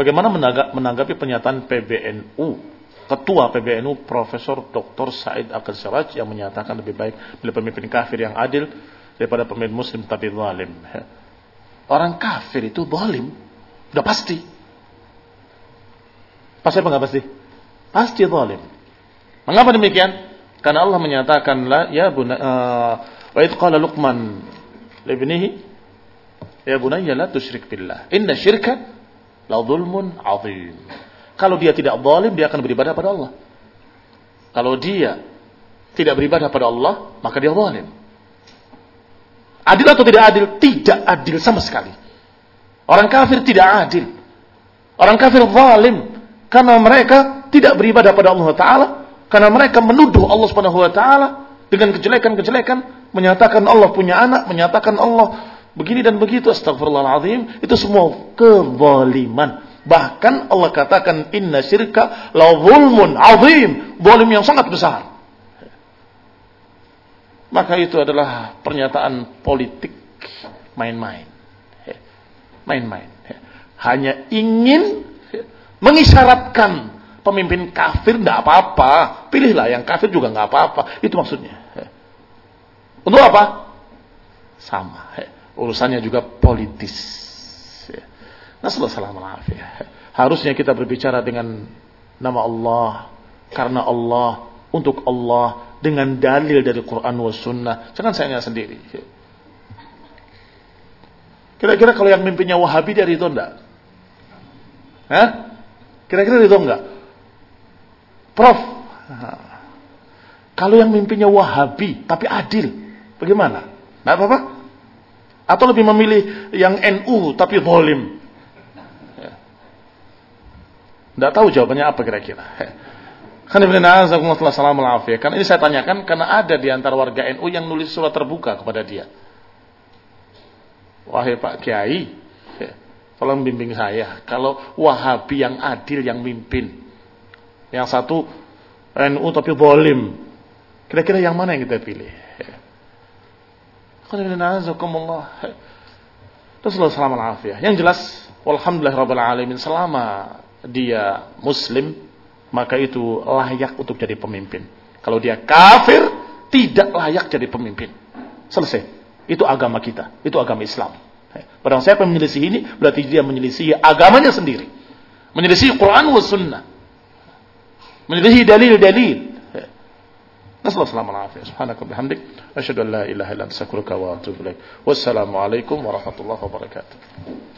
Bagaimana menanggapi pernyataan PBNU, Ketua PBNU Profesor Dr. Said Akhil Siraj yang menyatakan lebih baik bila pemimpin kafir yang adil daripada pemimpin muslim tapi zalim. Orang kafir itu zalim, udah pasti. Pasti apa nggak pasti? Pasti zalim. Mengapa demikian? Karena Allah menyatakan la ya wa idh qala Luqman li ibnihi ya bunayya la tusyrik billah inna syirka la dzulmun 'adzim. Kalau dia tidak zalim, dia akan beribadah pada Allah. Kalau dia tidak beribadah pada Allah, maka dia zalim. Adil atau tidak adil? Tidak adil sama sekali. Orang kafir tidak adil. Orang kafir zalim karena mereka tidak beribadah pada Allah Ta'ala, karena mereka menuduh Allah Subhanahu Wa Ta'ala dengan kejelekan-kejelekan, menyatakan Allah punya anak, menyatakan Allah begini dan begitu. Astagfirullahaladzim. Itu semua kezaliman. Bahkan Allah katakan inna syirka la zulmun azim, zalim yang sangat besar. Maka itu adalah pernyataan politik main-main. Main-main. Hanya ingin mengisyaratkan pemimpin kafir tidak apa-apa, pilihlah yang kafir juga nggak apa-apa. Itu maksudnya. Untuk apa? Sama. Urusannya juga politis. Nasallallahu alaihi. Harusnya kita berbicara dengan nama Allah, karena Allah, untuk Allah, dengan dalil dari Quran wa Sunnah. Jangan saya sendiri. Kira-kira kalau yang mimpinya Wahabi dia ridho enggak? Kira-kira ridho enggak? Prof, kalau yang mimpinya Wahabi tapi adil, bagaimana? Nggak apa-apa? Atau lebih memilih yang NU tapi zalim? Nggak tahu jawabannya apa kira-kira. Karena ini saya tanyakan karena ada di antara warga NU yang nulis surat terbuka kepada dia. Wahai Pak Kiai, tolong bimbing saya. Kalau Wahabi yang adil yang mimpin, yang satu NU tapi zalim, kira-kira yang mana yang kita pilih? Yang jelas, walhamdulillahirabbil alamin, selama dia muslim, maka itu layak untuk jadi pemimpin. Kalau dia kafir, tidak layak jadi pemimpin. Selesai. Itu agama kita, itu agama Islam. Barang siapa yang menyelisih ini, berarti dia menyelisih agamanya sendiri, menyelisih Quran wa Sunnah, menyelisih dalil-dalil. Nasallallahu alaihi wasallam. Subhanaka bihamdik, asyhadu an la ilaha illa anta, astaghfiruka wa atubu ilaik. Wassalamu alaikum warahmatullahi wabarakatuh.